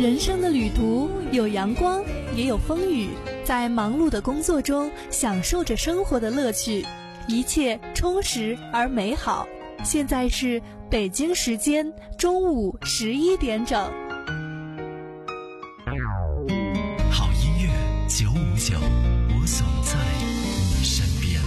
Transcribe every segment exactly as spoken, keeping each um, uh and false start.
人生的旅途有阳光，也有风雨，在忙碌的工作中享受着生活的乐趣，一切充实而美好。现在是北京时间中午十一点整。 好音乐九五九，我总在你身边。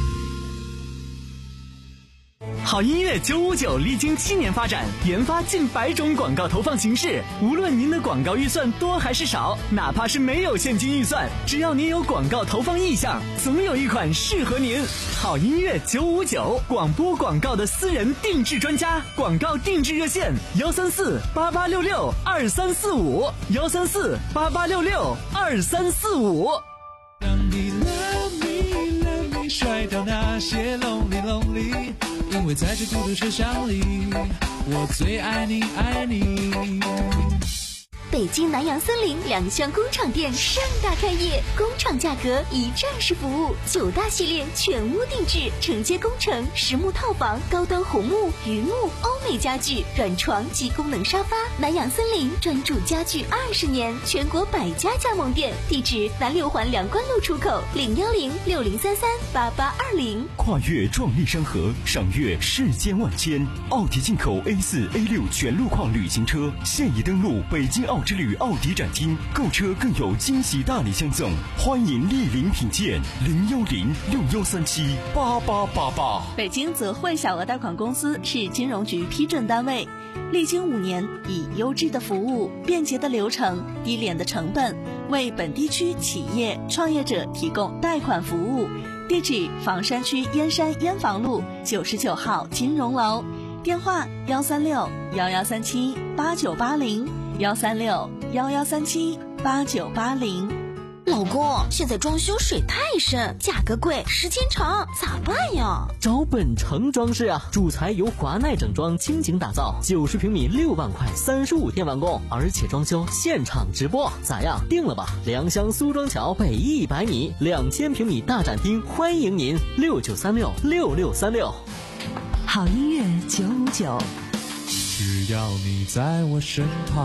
好音乐九五九历经七年发展，研发近百种广告投放形式。无论您的广告预算多还是少，哪怕是没有现金预算，只要您有广告投放意向，总有一款适合您。好音乐九五九，广播广告的私人定制专家，广告定制热线幺三四八八六六二三四五幺三四八八六六二三四五。 让你 love me love me 甩掉那些 lonely lonely， 因为在这孤独车厢里，我最爱你爱你。 北京南洋森林两厢工厂店盛大开业，工厂价格一站式服务，九大系列全屋定制，承接工程、实木套房、高端红木、榆木、欧美家具、软床及功能沙发。南洋森林专注家具二十年，全国百家加盟店，地址南六环两关路出口，零幺零六零三三八八二零。 跨越壮丽山河，赏阅世间万千。奥迪进口 A 四 A 六全路况旅行车现已登陆北京奥之旅奥迪展厅，购车更有惊喜大礼相赠，欢迎莅临品鉴。零幺零六幺三七八八八八。 北京泽汇小额贷款公司是金融局批准单位，历经五年，以优质的服务、便捷的流程、低廉的成本，为本地区企业创业者提供贷款服务。地址：房山区燕山燕房路九十九号金融楼，电话：幺三六幺幺三七八九八零。幺三六幺幺三七八九八零。 老公，现在装修水太深，价格贵，时间长，咋办呀？ 找本城装饰啊，主材由华奈整装倾情打造，九十平米六万块，三十五天完工，而且装修现场直播，咋样？定了吧？良乡苏庄桥北一百米，两千平米大展厅，欢迎您六九三六六六三六。 好音乐九五九。 只要你在我身旁。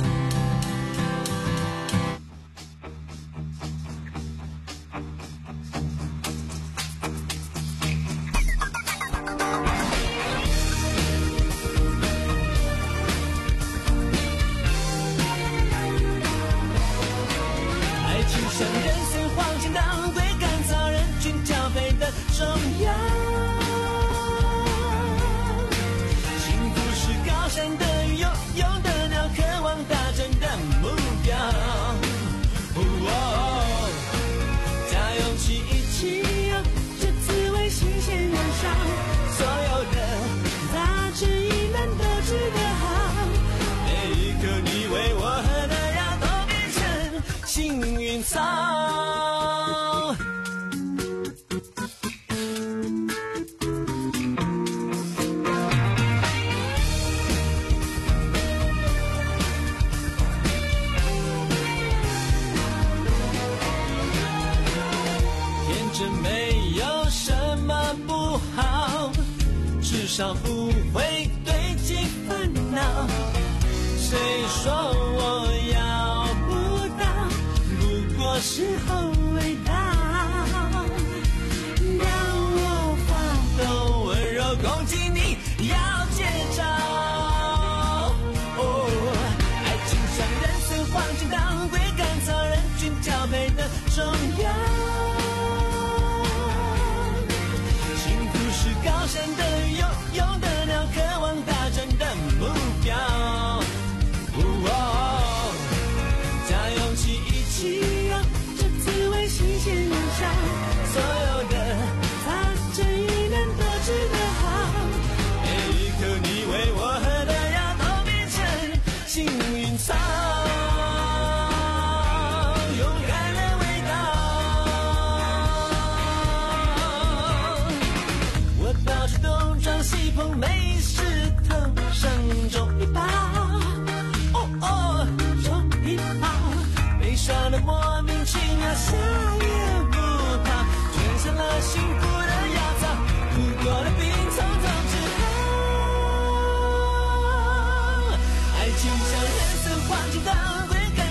爱情像人生黄金档，对干燥人群交配的中央。高山的鱼，游泳的鸟，渴望达成的目标。哦哦，加勇气一起游，这滋味新鲜燃烧，所有的大智亦难都值得好。每一颗你为我喝的药，都变成幸运草。至少不会堆积烦恼。谁说我要不到，不过是后味道。让我发抖，温柔攻击你，要接招。哦，爱情像人生黄金档，对干燥人群交配的中央。高山的鱼，游泳的鸟，渴望达成的目标。哦，加勇气一起游，这滋味新鲜燃烧，所有的大智亦难都值得好。每一颗你为我喝的药，都变成幸运草。西碰美石头，上中一包，哦哦，中一包，悲伤的莫名其妙，下也不逃，卷上了幸福的药草，度过了病从中治好。爱情像人生黄金档，对感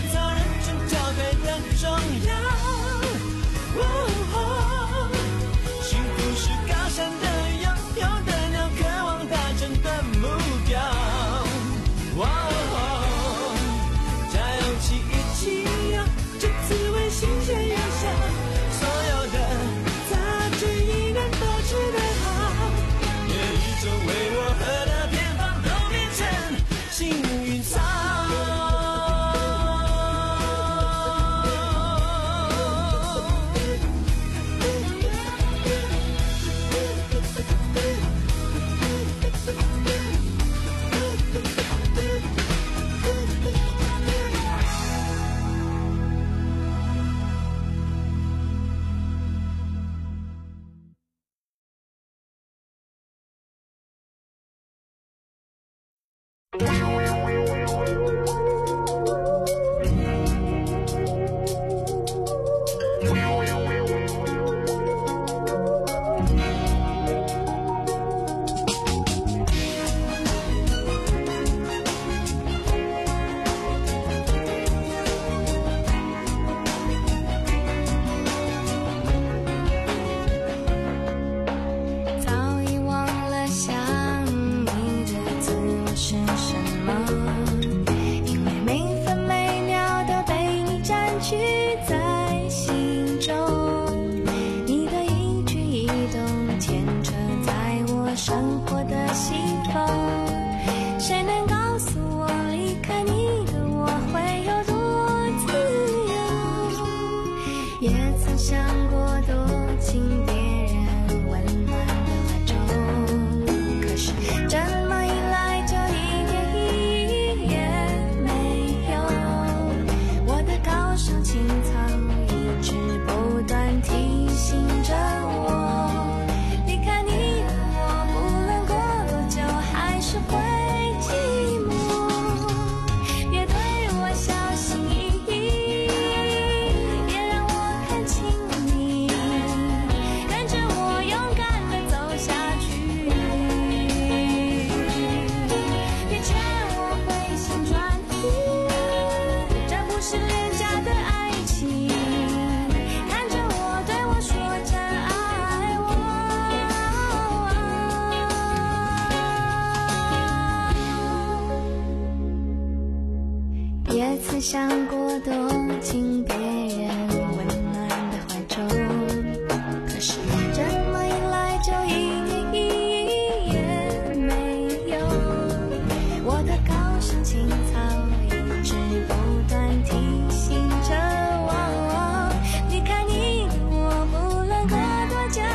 想过躲进别人温暖的怀中，可是这么一来就一点意义也没有。我的高尚情操一直不断提醒着我，离开你的我不论过多久，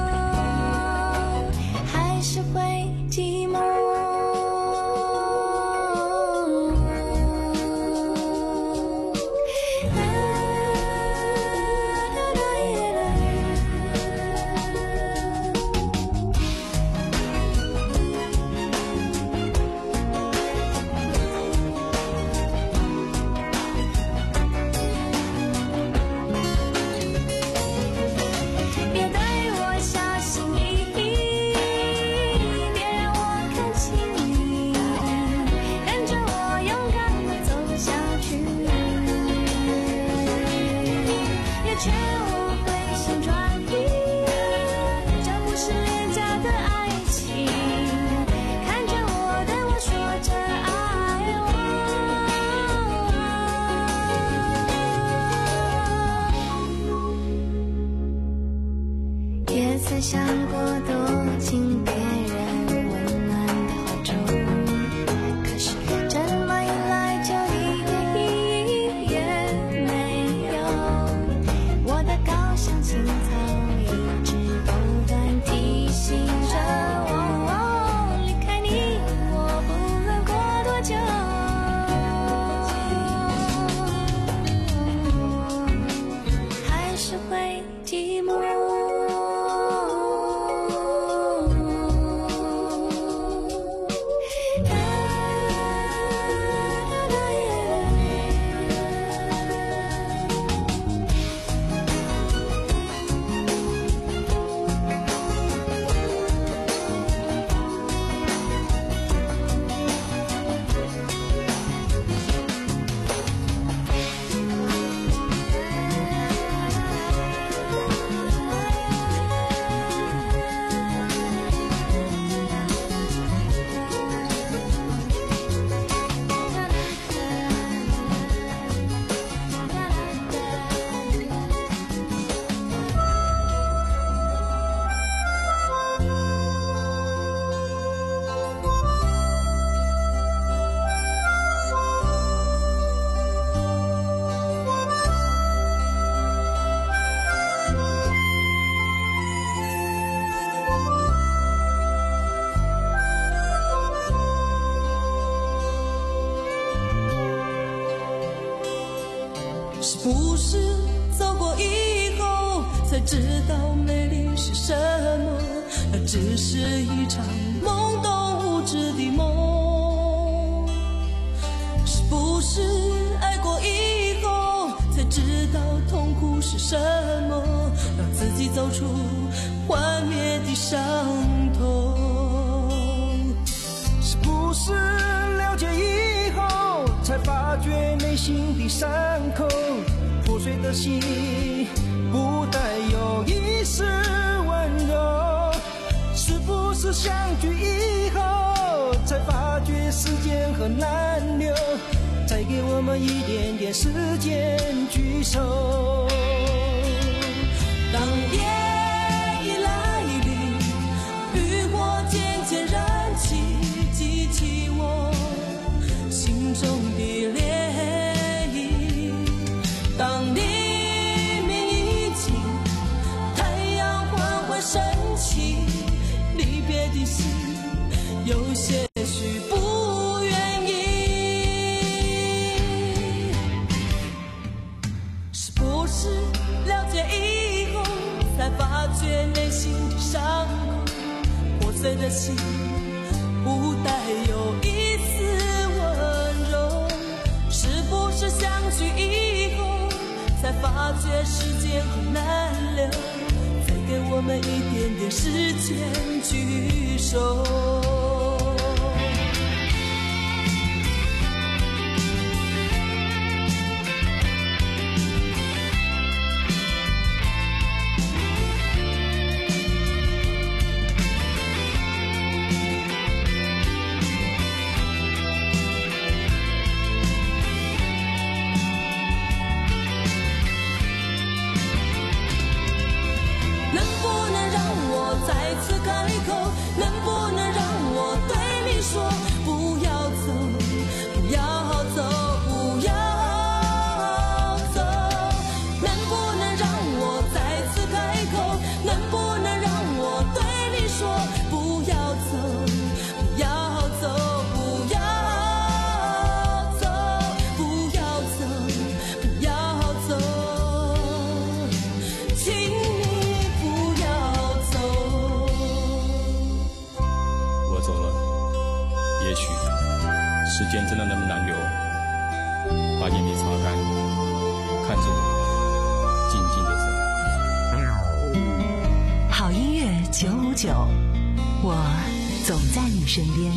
还是会寂寞。曾想过躲进别人温暖的怀中，可是这么一来就一点意义也没有。我的高尚情操一直不断提醒着我，离开你我不论过多久，还是会寂寞。 是不是走过以后才知道美丽是什么？那只是一场懵懂无知的梦。 什么，让自己走出幻灭的伤痛？ 是不是了解以后，才发觉内心的伤口，破碎的心不带有一丝温柔？是不是相聚以后，才发觉时间很难留？再给我们一点点时间聚首。 当夜已来临，渔火渐渐燃起，激起我心中的涟漪。当黎明已尽，太阳缓缓升起，离别的心有些许不愿意。是不是了解以后，才发觉内心的伤口，破碎的心不带有一丝温柔？是不是相聚以后，才发觉时间很难留？再给我们一点点时间聚首。 时间真的那么难留？把眼泪擦干，看着我，静静的走。 好音乐九五九，我总在你身边。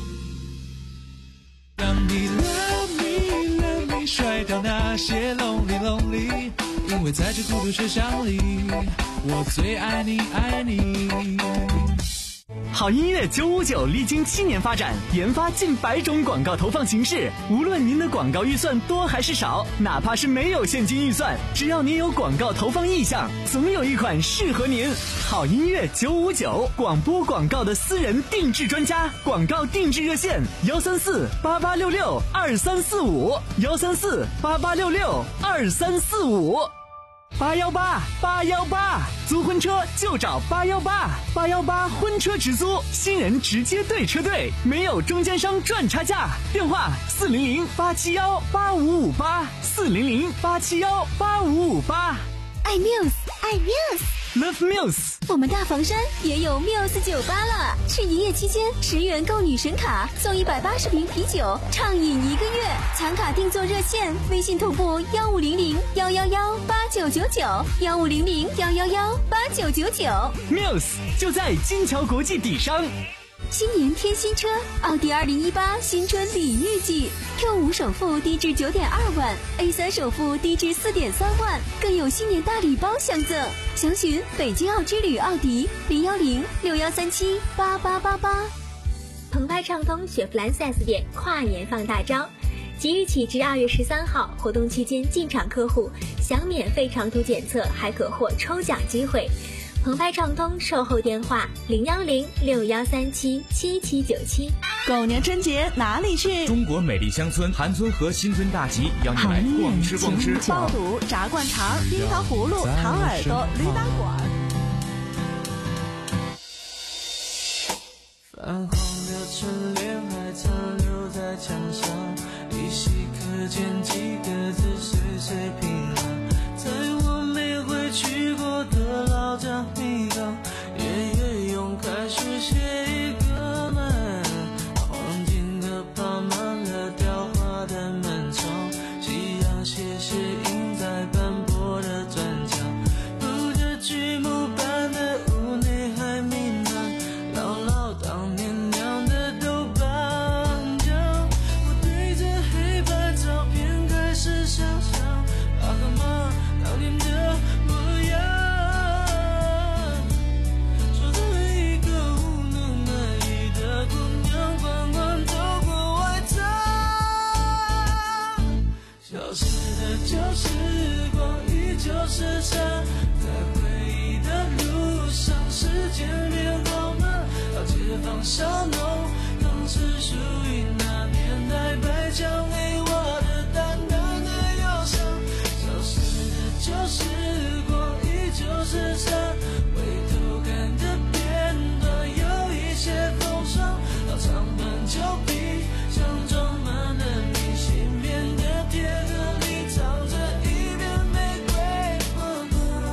当你 love me love me 甩掉那些 lonely lonely， 因为在这孤独车厢里，我最爱你爱你。 好音乐九五九历经七年发展，研发近百种广告投放形式。无论您的广告预算多还是少，哪怕是没有现金预算，只要您有广告投放意向，总有一款适合您。好音乐九五九，广播广告的私人定制专家，广告定制热线：幺三四八八六六二三四五，幺三四八八六六二三四五。八幺八八幺八，租婚车就找八幺八，八幺八婚车直租，新人直接对车队，没有中间商赚差价。电话四零零八七幺八五五八，四零零八七幺八五五八。 爱 Muse， 爱 Muse，Love Muse。 我们大房山也有 Muse 酒吧了，是营业期间十元购女神卡送一百八十瓶啤酒，畅饮一个月。抢卡定做热线，微信同步幺五零零幺幺幺八九九九，幺五零零幺幺幺八九九九。 Muse 就在金桥国际底商。 新年添新车，奥迪二零一八新春礼遇季 ，Q 五首付低至九点二万 ，A 三首付低至四点三万，更有新年大礼包相赠。详询北京奥之旅奥迪零幺零六幺三七八八八八。 澎湃畅通雪佛兰 四 S 店跨年放大招，即日起至二月十三号，活动期间进场客户享免费长途检测，还可获抽奖机会。澎湃畅通售后电话零幺零六幺三七七七九七。 狗年春节哪里去？ 中国美丽乡村韩村和新村大集邀你来逛吃逛吃， 爆肚、炸灌肠、樱桃葫芦、糖耳朵、驴打滚。 泛黄的春联还残留在墙上，依稀可见几个字岁岁平安。在我没回去过的老家米岗，爷爷用开水写一个门，黄金的爬满了雕花的门窗，夕阳斜斜映在斑驳的砖墙。 方笑浓，当时属于那年代白墙黑瓦的淡淡的忧伤。消失的旧时光，依旧是伤，回头看的片段有一些风霜，老长板旧皮像装满了你心边的铁盒里藏着一片玫瑰花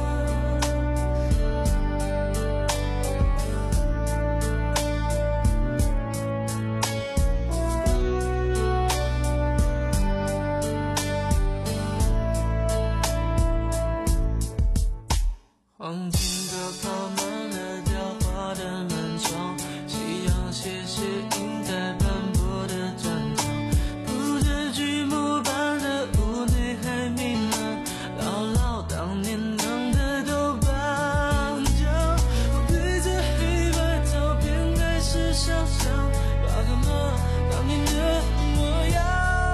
黄金高靠满了雕花的门窗，夕阳斜斜映在斑驳的砖墙，不知剧目般的屋内还明亮，姥姥当年酿的豆瓣酱，我对着黑白照片开始想象，爸爸妈妈当年的模样。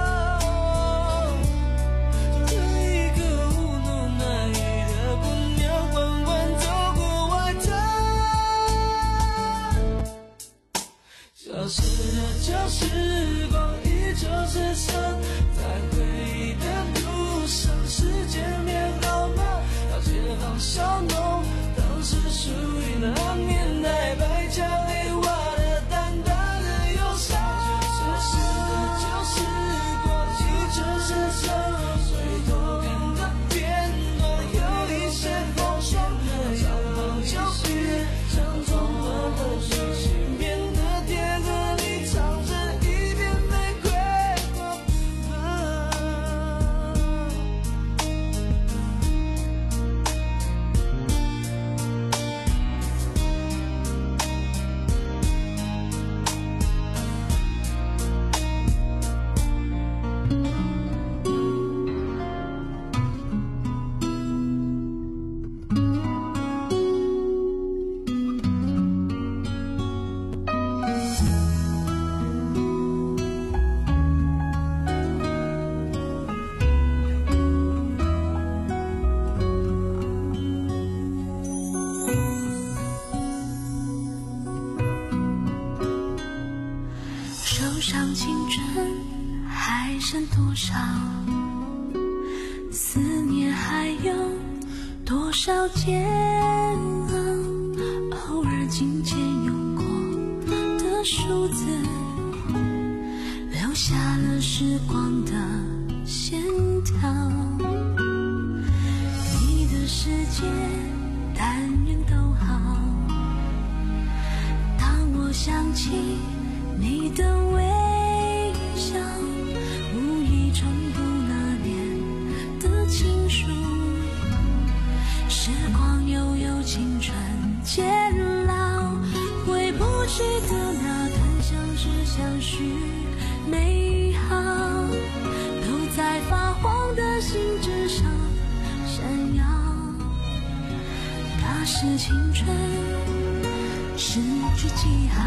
消失的旧时光，依旧是伤，在回忆的路上，时间变好吗？老街坊笑浓，当时属于那年代白墙黑瓦的淡淡的忧伤。消失的旧时光，依旧是伤，回头看的片段有一些风霜，长房旧皮像装满了你心边的铁盒里藏着一片玫瑰花手上青春还剩多少？思念还有多少煎熬？偶尔琴键用过的数字，留下了时光的线条。你的世界但愿都好。当我想起你的微笑，无意重读那年的情书。时光悠悠，青春渐老，回不去的那段相知相许美好，都在发黄的信纸上闪耀。那是青春失去记号，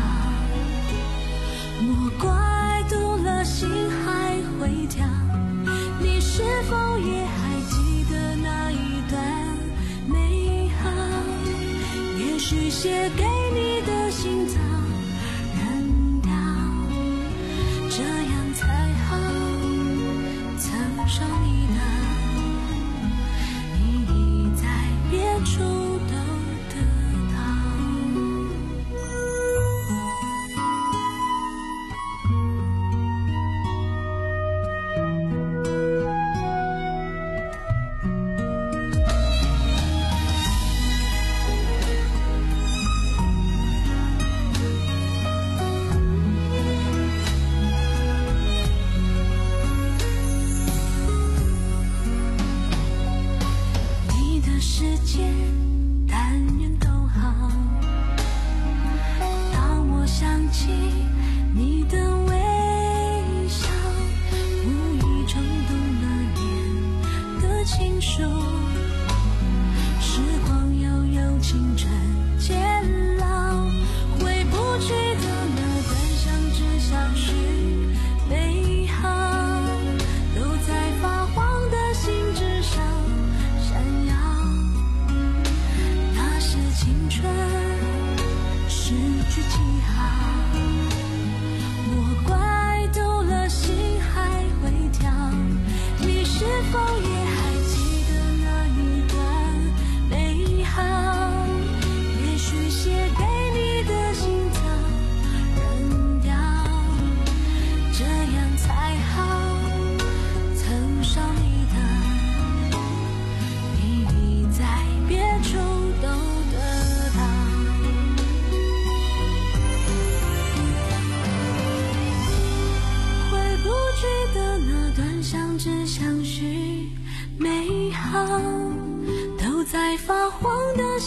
莫怪读了心还会跳。你是否也还记得那一段美好？也许写给你的信早扔掉，这样才好。曾说你的，你已在别处都得到。去记号。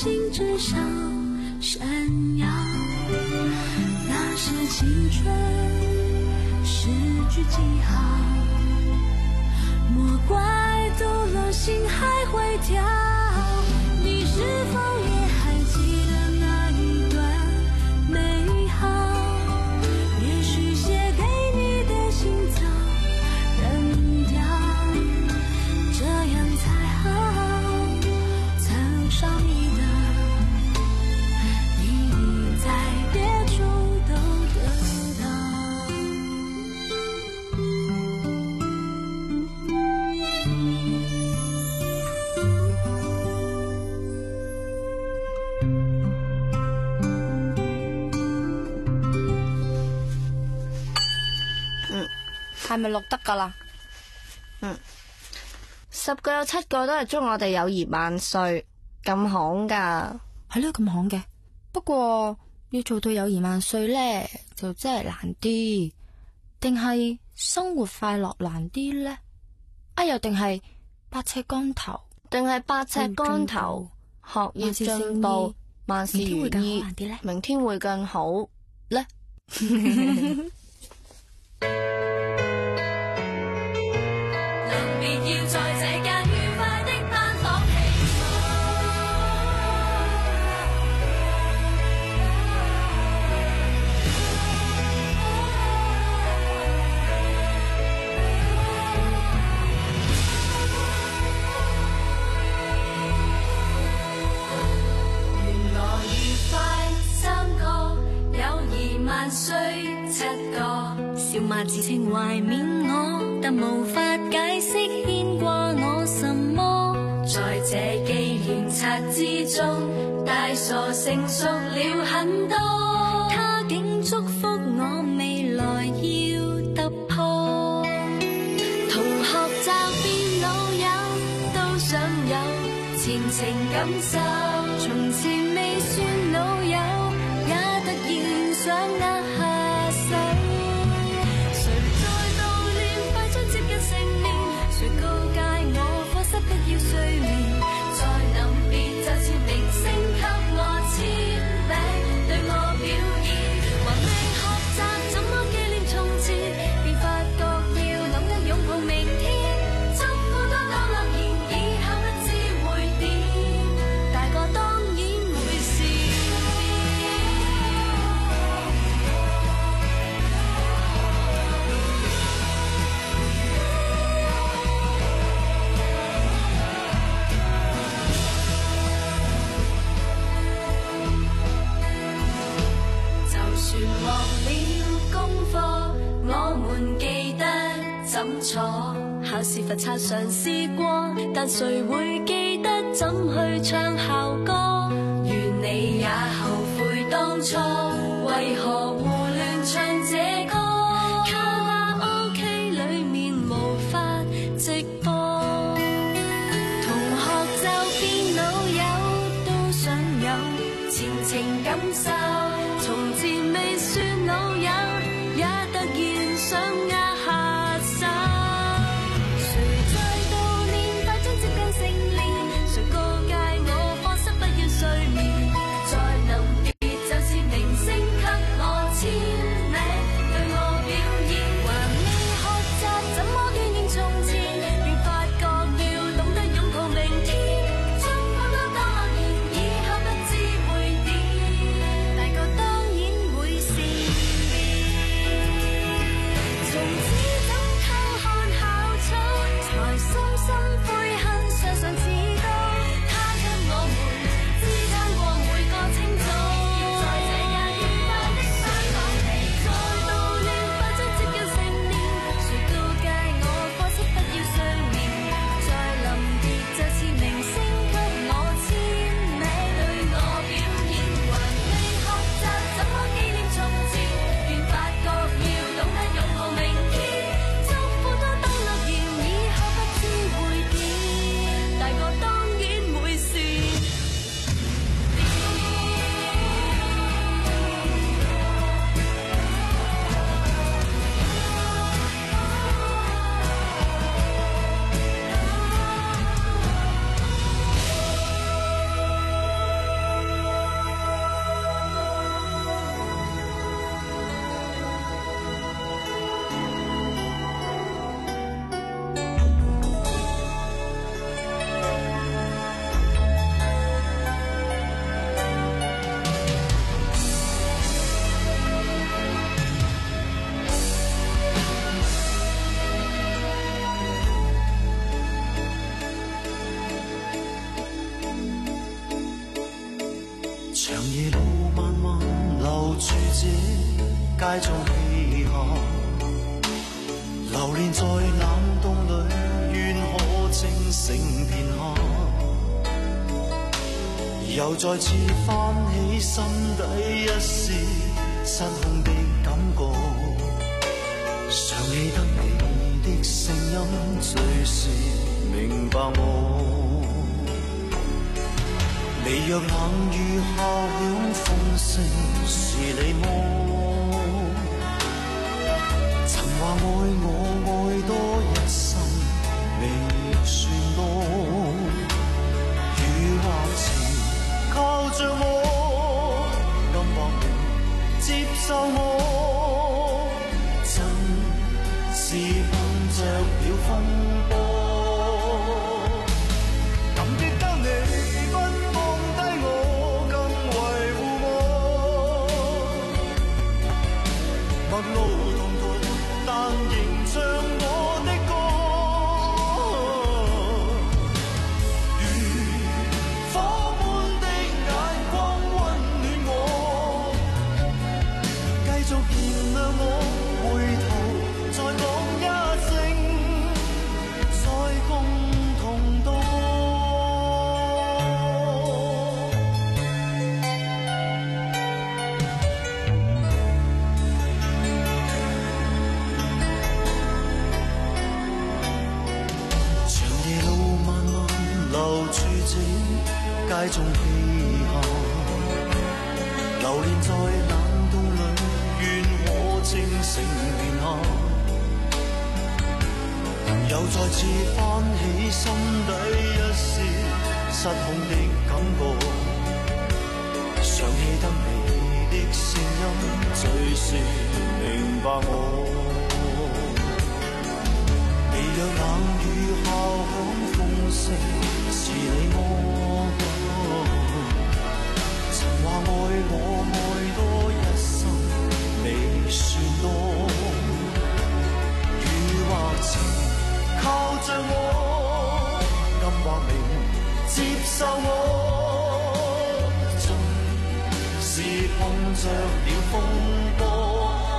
星之上闪耀。那是青春诗句记号，莫怪读了心还会跳。你是否也还记得那一段美好？也许写给你的信早扔掉，这样才好，才能少你的你已在别处都得到。 係咪錄得噶啦？嗯，十個有七個都係祝我哋友誼萬歲，咁行噶？ 係咯，咁行嘅。不過要做到友誼萬歲呢，就真係難啲。定係生活快樂難啲呢？啊，又定係百尺竿頭？ 定係百尺竿頭？學業進步，萬事如意，明天會更好呢？ 要在這間愉快的班房起原來愉快三個，友誼萬歲七個，笑罵自稱懷緬我，但無法解釋牽掛我什麼。在這紀念冊之中，大傻成熟了很多。他竟祝福我未來要突破，同學習變老友都想有前程感受，從前未算老友，也突然想握下手。誰在悼念快將接近成年？誰告誡我課室不要睡眠？在臨別就似明星給我簽名，對我表演，還未學習怎麼紀念從前，便發覺要諗得擁抱明天。祝福多多諾言，以後不知會點，大個當然會笑。就算忘了功課，我們記得怎坐。考試罰抄嘗試過，但誰會記得怎去唱校歌？願你也後悔當初，為何胡亂唱這歌？卡拉 OK 裏面無法直播，同學就變老友都想有前程感受。從前未算老友，也突然想握下手。誰在悼念快將接近成年？誰告誡我課室不要睡眠？在臨別就似明星給我種氣候，流連在冷凍裏，願可清醒片刻，又再次翻起心底一絲失控的感覺，想起得你的聲音，最是明白我。你若冷雨下響風聲，是你麼？曾話愛我愛多一生，未算多。雨或晴靠着我，暗或明接受我，真是碰着了風波。陌路同途，但仍唱我的歌。如火般的眼光溫暖我，繼續燃亮我，回頭再講一聲，再共同度過。留住這街中氣候，流連在冷凍裏，願我清醒片刻，又再次翻起心底一絲失控的感覺，想起得你的聲音，最是明白我。你若冷雨下響風聲，是你麼？曾話愛我愛多一生，未算多。雨或晴靠着我，暗或明接受我，盡是碰着了風波。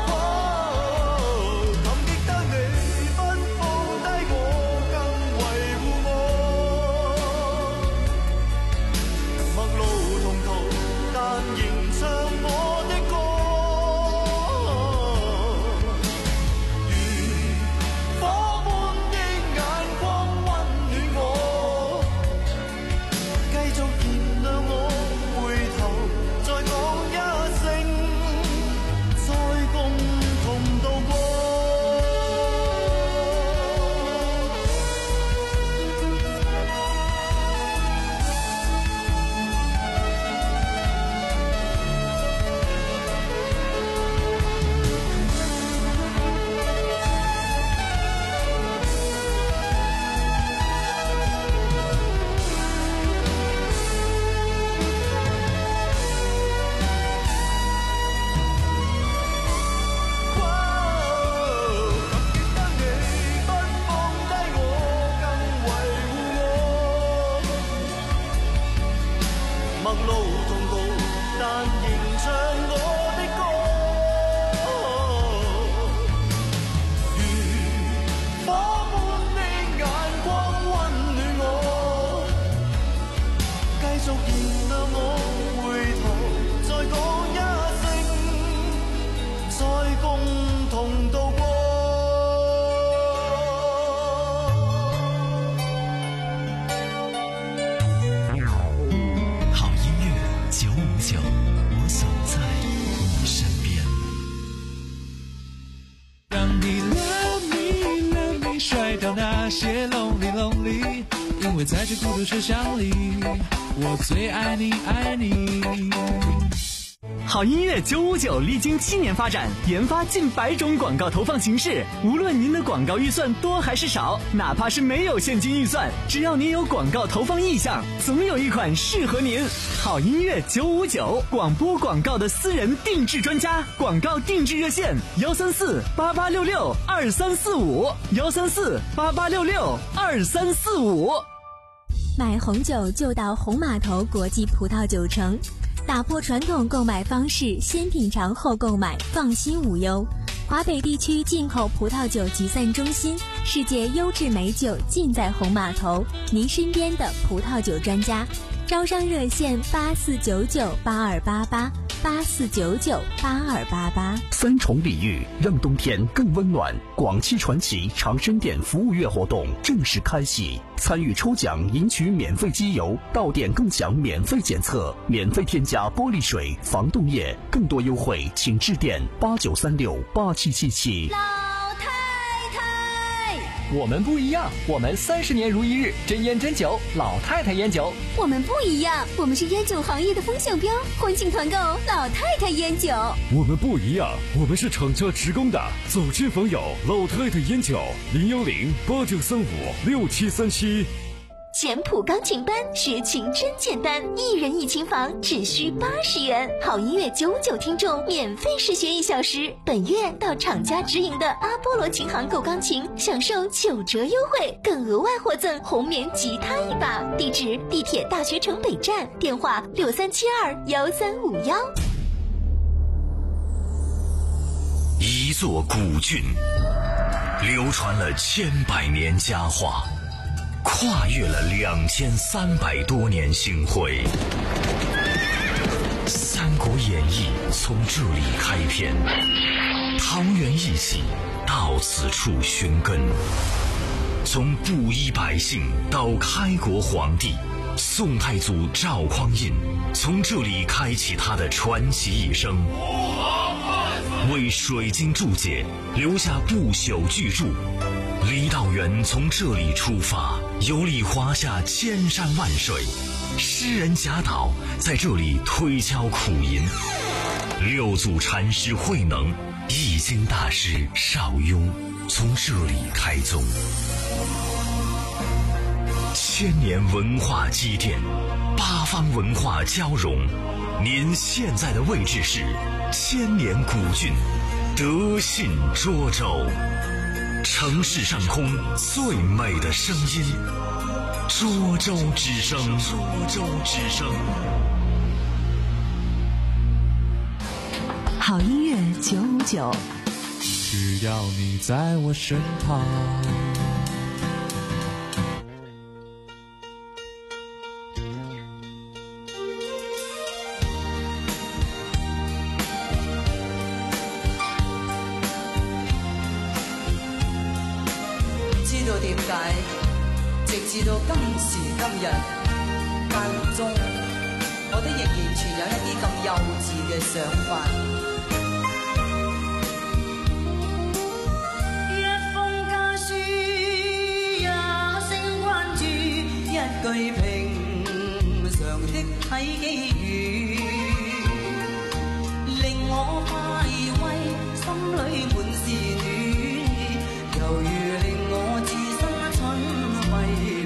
那些 lonely lonely， 因为在这孤独车厢里，我最爱你爱你。 好音乐九五九历经七年发展，研发近百种广告投放形式。无论您的广告预算多还是少，哪怕是没有现金预算，只要您有广告投放意向，总有一款适合您。好音乐九五九，广播广告的私人定制专家，广告定制热线：幺三四八八六六二三四五，幺三四八八六六二三四五。 买红酒就到红码头国际葡萄酒城。 打破传统购买方式，先品尝后购买，放心无忧。华北地区进口葡萄酒集散中心，世界优质美酒尽在红码头，您身边的葡萄酒专家。招商热线八四九九八二八八八四九九八二八八。 三重礼遇让冬天更温暖。广汽传祺长生店服务月活动正式开启，参与抽奖赢取免费机油，到店更享免费检测，免费添加玻璃水、防冻液，更多优惠请致电八九三六八七七七。 我们不一样，我们三十年如一日，真烟真酒，老太太烟酒。 我们不一样，我们是烟酒行业的风向标，欢庆团购老太太烟酒。 我们不一样，我们是厂家职工的，走亲访友，老太太烟酒，零幺零八九三五六七三七。 简谱钢琴班，学琴真简单，一人一琴房只需八十元，好音乐九九听众免费试学一小时。本月到厂家直营的阿波罗琴行购钢琴，享受九折优惠，更额外获赠红棉吉他一把。地址：地铁大学城北站，电话六三七二幺三五幺。 一座古郡，流传了千百年佳话，跨越了两千三百多年星辉。《三国演义》从这里开篇，桃园一喜到此处寻根。从布衣百姓到开国皇帝，宋太祖赵匡胤从这里开启他的传奇一生，为水晶注解留下不朽巨著。李道元从这里出发，游历华夏千山万水，诗人贾岛在这里推敲苦吟，六祖禅师慧能、易经大师邵雍从这里开宗。千年文化积淀，八方文化交融，您现在的位置是千年古郡德信涿州。城市上空最美的声音，涿州之声。涿州之声。 好音乐九五九， 只要你在我身旁。 直至到今時今日，間中我都仍然存有一啲咁幼稚嘅想法。一封家書，一聲關注，一句平常的體機語，令我快慰，心裏滿是暖，猶如令我自身春葦。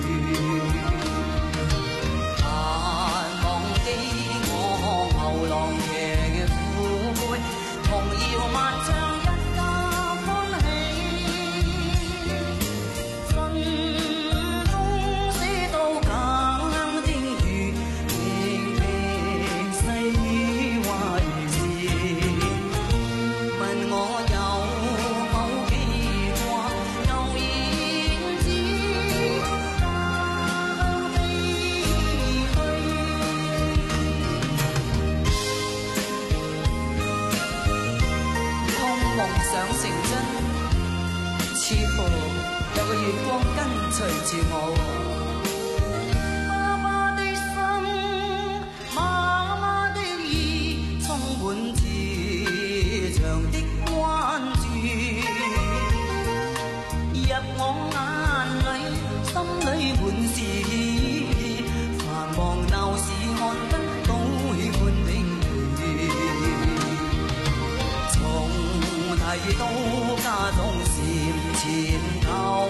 月光跟隨住我，爸爸的心，媽媽的意，充滿慈祥的關注，入我眼裏，心裏滿是意，繁忙鬧市看得到半定如，從提到家中禪前頭。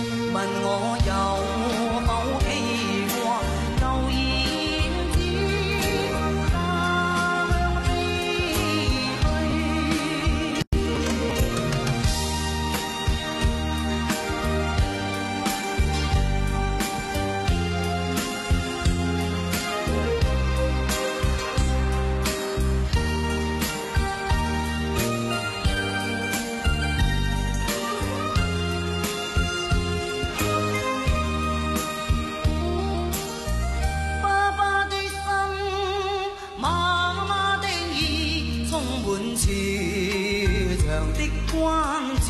我有否記掛舊燕子？ 慈祥的關照，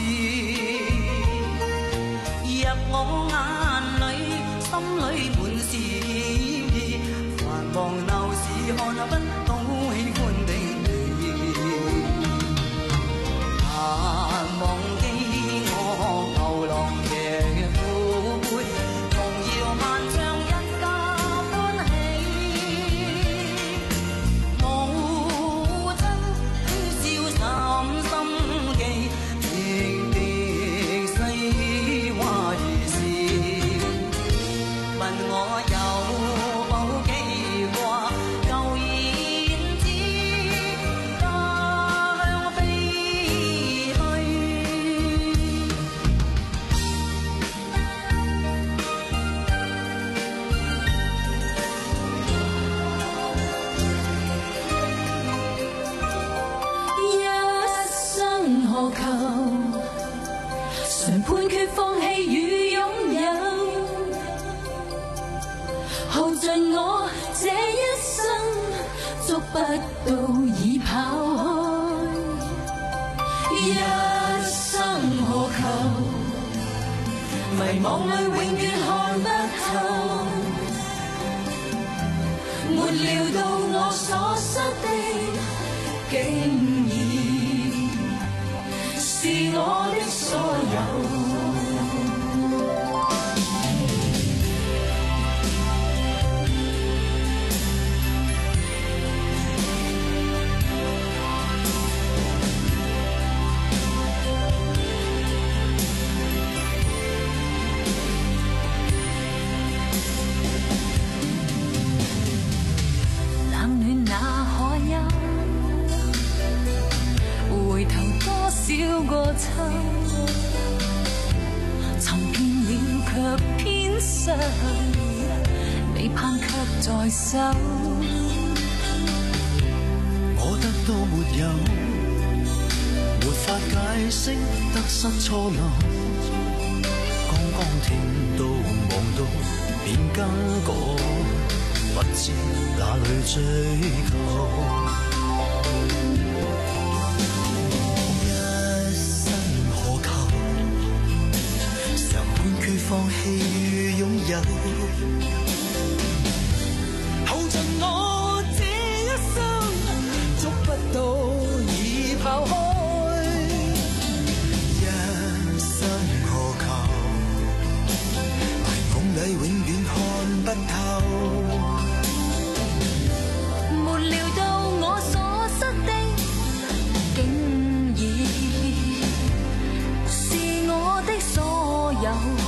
入我眼裏，心裏滿是意，繁忙鬧市看不到喜歡的你，難忘記我牛郎騎虎背，童謠漫唱一家歡喜，母親瀟灑心記，滴滴細話如是，問我有否記掛舊燕子，家鄉飛去。 一生何求，常判決放棄與擁有，耗盡我這一生，捉不到已跑開。一生何求，迷惘裏永遠看不透，沒料到我所失的，竟然是我的所有。冷暖那可休，回頭多少個秋，尋遍了卻偏失去，未盼卻在手。 我得到沒有，沒法解釋得失錯漏，剛剛聽到望到便更改，不知哪裏追究。一生何求，常判決放棄與擁有，耗盡我這一生，捉不到已跑開。一生何求，迷惘裏永遠看不透。 沒料到我所失的，竟然是我的所有。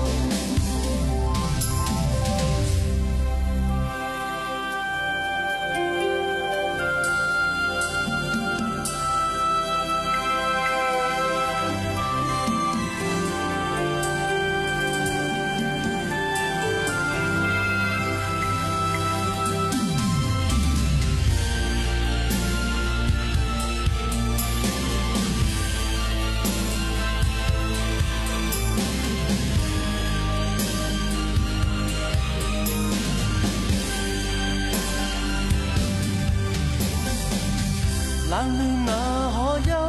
冷暖那可休，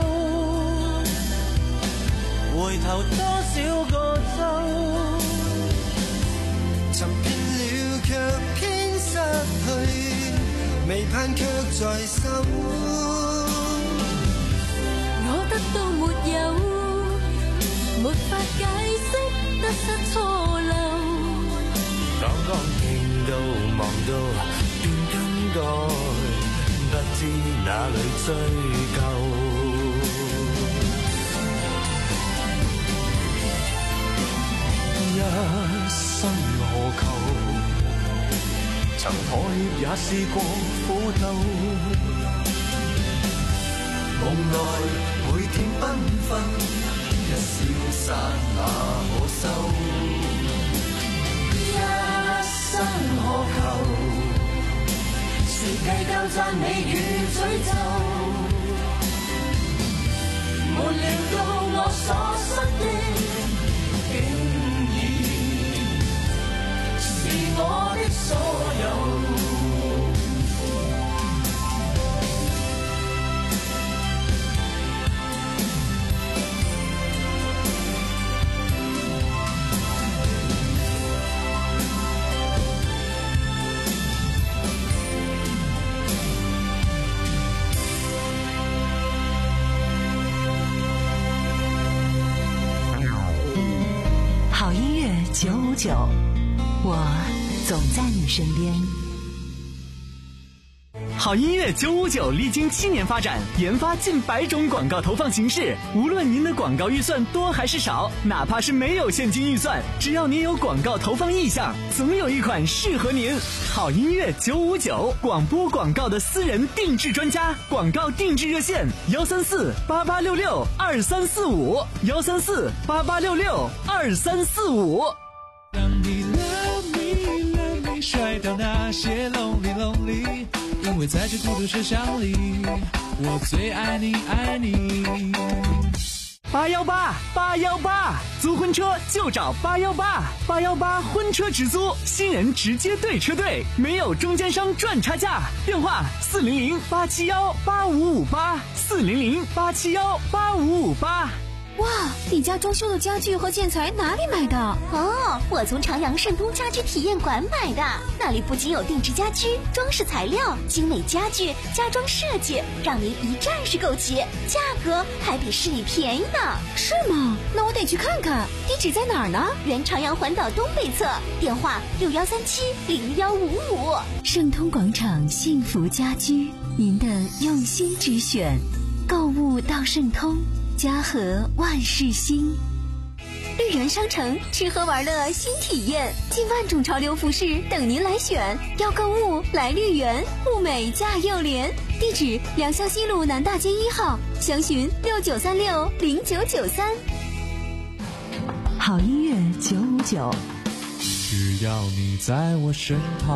回頭多少個秋， 尋遍了卻偏失去，未盼卻在手。 我得到沒有，沒法解釋得失錯漏。 剛剛聽到望到便更改，不知哪裏追究。一生何求，曾妥協也試過苦鬥， 夢內每天繽紛，一消散那可收。 一生何求，誰計較讚美與詛咒？沒料到我所失的，竟然是我的所有。 九五九，我总在你身边。 好音乐九五九历经七年发展，研发近百种广告投放形式。无论您的广告预算多还是少，哪怕是没有现金预算，只要您有广告投放意向，总有一款适合您。好音乐九五九，广播广告的私人定制专家，广告定制热线：幺三四八八六六二三四五，幺三四八八六六二三四五。 让你 love me love me 甩掉那些 lonely lonely， 因为在这孤独车厢里，我最爱你爱你。 八幺八八幺八，租婚车就找八幺八八幺八婚车直租，新人直接对车队，没有中间商赚差价。电话四零零八七幺八五五八，四零零八七幺八五五八。 哇，你家装修的家具和建材哪里买的？ 哦，我从长阳盛通家居体验馆买的，那里不仅有定制家居、装饰材料、精美家具、家装设计，让您一站式购齐，价格还比市里便宜呢。 是吗？那我得去看看。地址在哪儿呢？ 原长阳环岛东北侧，电话六幺三七零幺五五。 盛通广场幸福家居，您的用心之选，购物到盛通。家和万事兴， 绿园商城吃喝玩乐新体验，近万种潮流服饰等您来选。要购物来绿园，物美价又廉。地址：良乡西路南大街一号，详询六九三六零九九三。 好音乐九五九， 只要你在我身旁。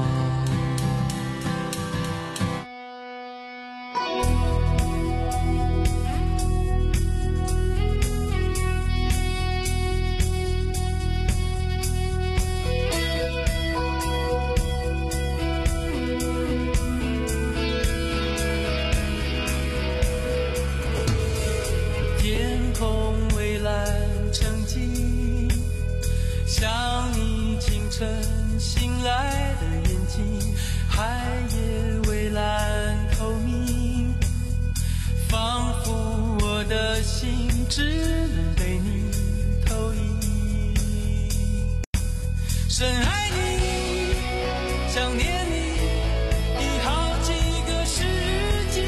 深爱你，想念你，已好几个世纪。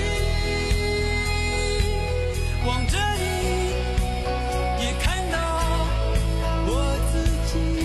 望着你，也看到我自己。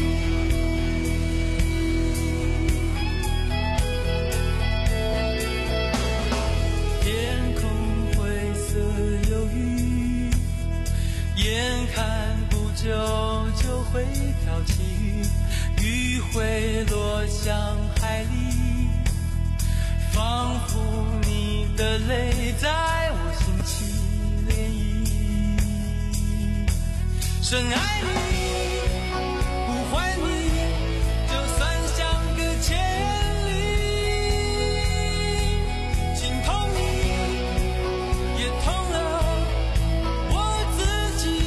天空灰色忧郁，眼看不久就会飘起雨。雨会落向海里，仿佛你的泪在我心起涟漪。深爱你，不怀你，就算相隔千里，心痛你，也痛了我自己。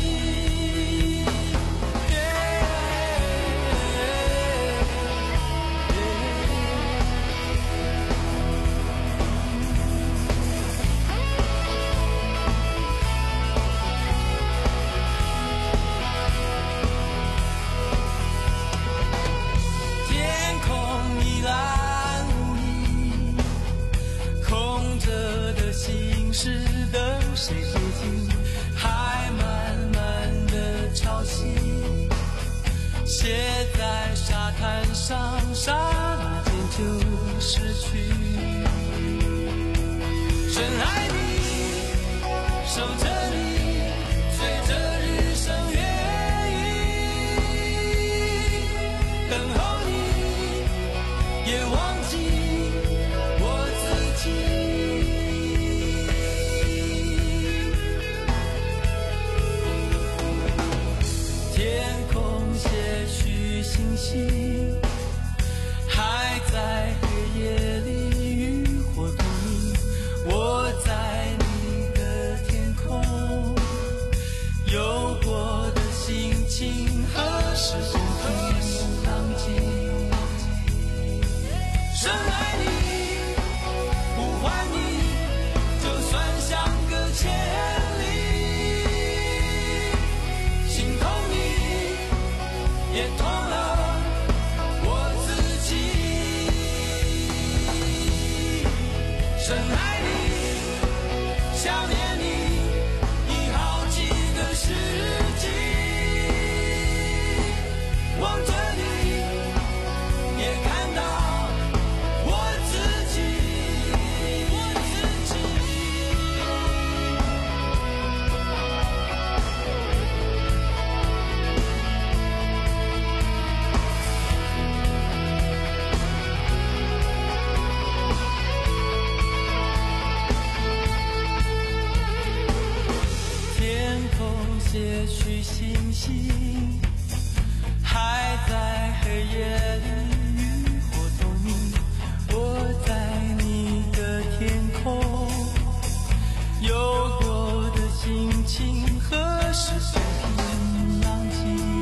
星星，还在黑夜里渔火通明。我在你的天空，有过的心情何时水平浪静？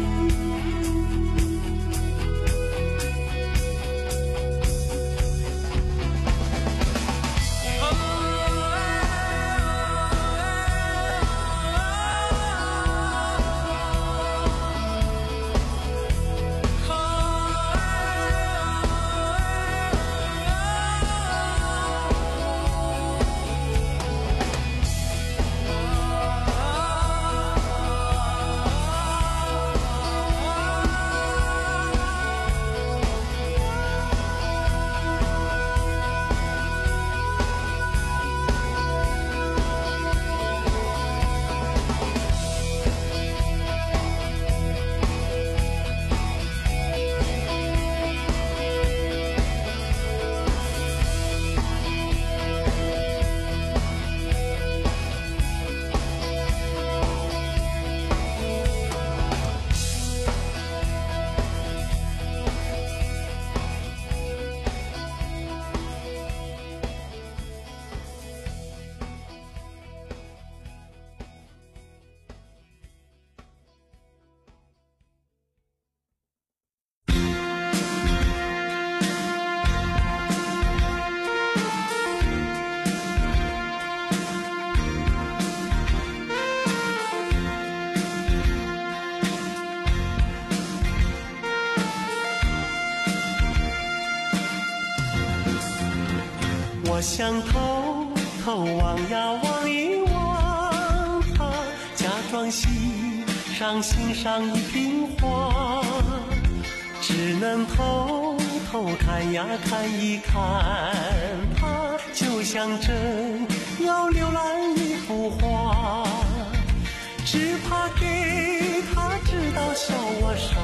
我想偷偷望呀望一望他，假装欣赏欣赏一瓶花，只能偷偷看呀看一看他，就像真要浏览一幅画，只怕给他知道笑我傻，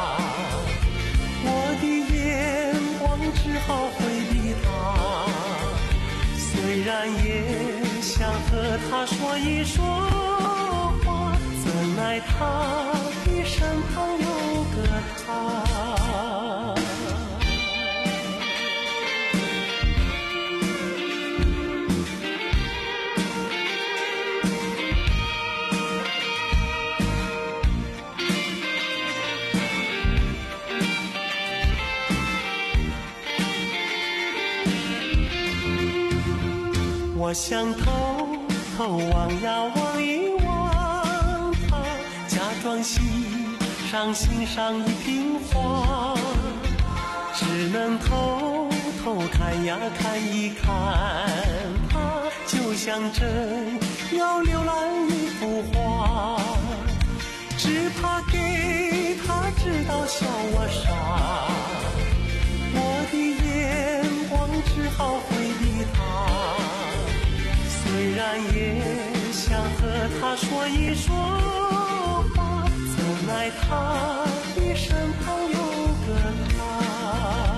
我的眼光只好回避他。虽然也想和他说一说话，怎奈他的身旁有个他。我想偷偷望呀望一望他，假装欣赏欣赏一瓶花，只能偷偷看呀看一看他，就像真要浏览一幅画，只怕给他知道笑我傻，我的眼光只好回避他。虽然也想和他说一说话，怎奈他的身旁有个他。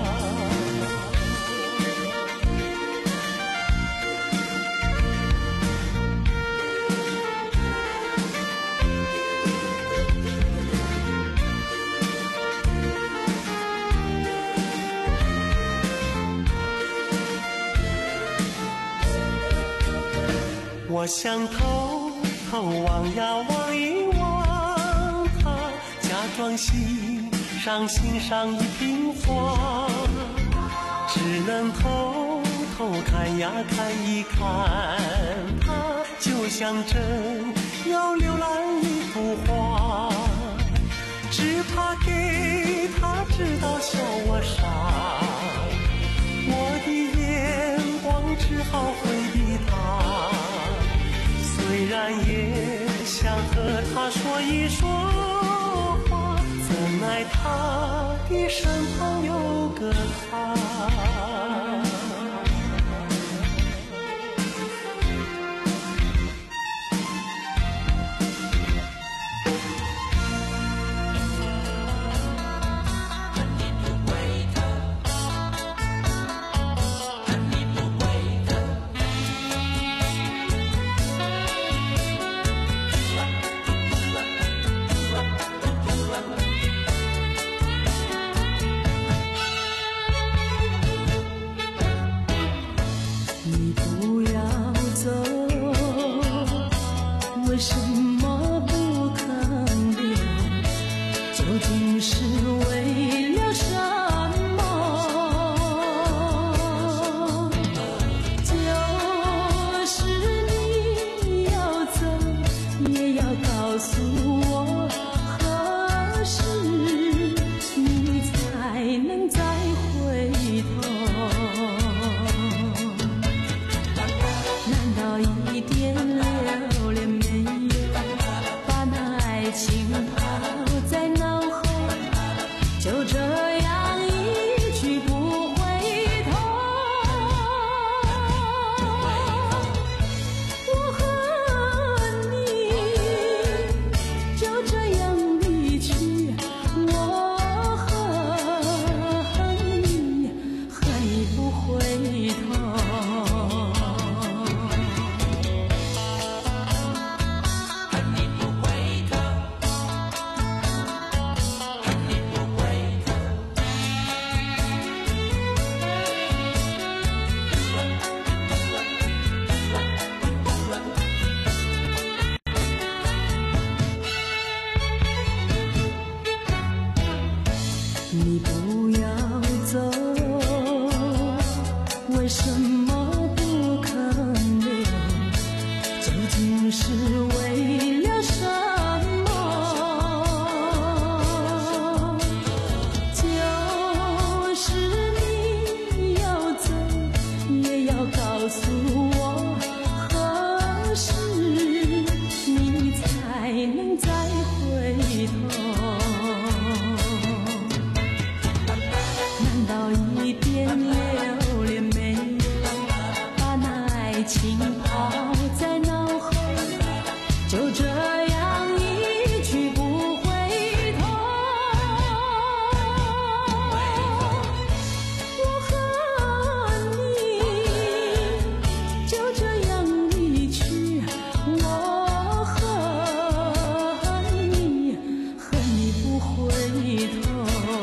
我想偷偷望呀望一望他，假装欣赏欣赏一瓶花，只能偷偷看呀看一看他，就像真要浏览一幅画，只怕给他知道笑我傻，我的眼光只好回避他。虽然也想和他说一说话，怎奈他的身旁有个他。 什么不肯留？究竟是为了什么？就是你要走，也要告诉我，何时你才能再回头？难道一点留恋没有，把那爱情抛在脑后，就这样一去不回头？我和你就这样离去，我恨你，恨你不回头。你不要走，为什么不肯留？究竟是为了什么？就是你要走，也要告诉我，何时你才能再回头？难道一点留恋没有，把那爱情抛在脑后，就这样一去不回头？我和你就这样离去，我恨你，恨你不回头。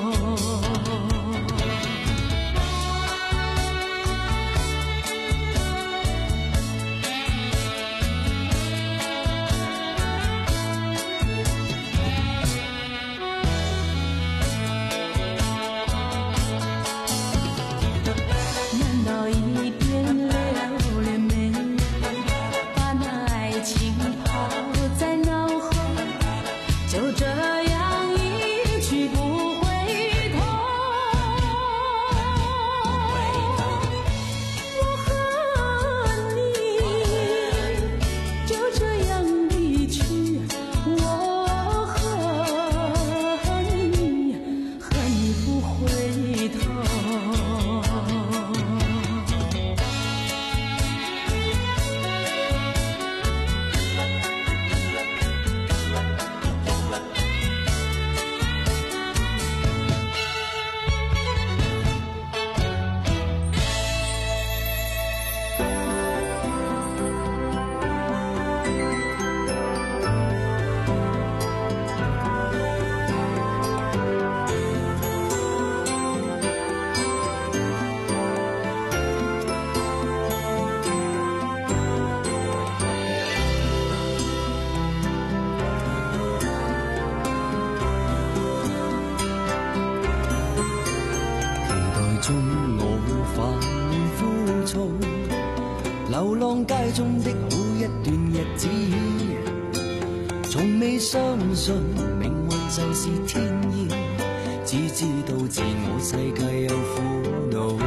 难道一点留恋没有，把那爱情抛在脑后，就这样一去不回头？我和你就这样离去，我恨你，恨你不回头。 中我反枯燥，流浪街中的好一段日子，從未相信命運就是天意，只知道自我世界有苦惱。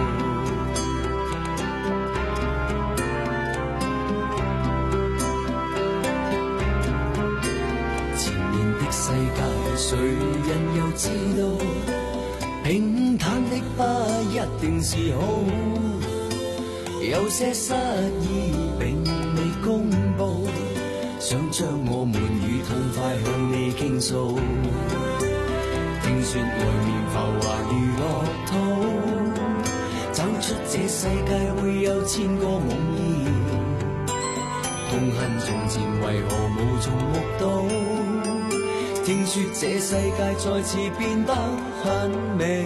前面的世界，誰人又知道？平坦的不一定是好，有些失意並未公佈，想將我們與痛快向你傾訴。聽說外面浮華如樂土，走出這世界會有千個夢兒，痛恨從前為何無從目睹？聽說這世界再次變得很美，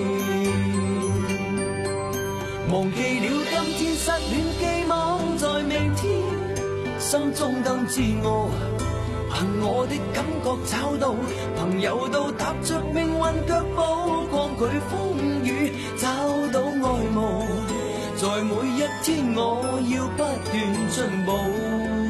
忘記了今天失戀寄望在明天，心中更自我， 凭我的感覺找到朋友到踏着命運腳步，抗拒風雨，找到愛慕，在每一天我要不斷進步。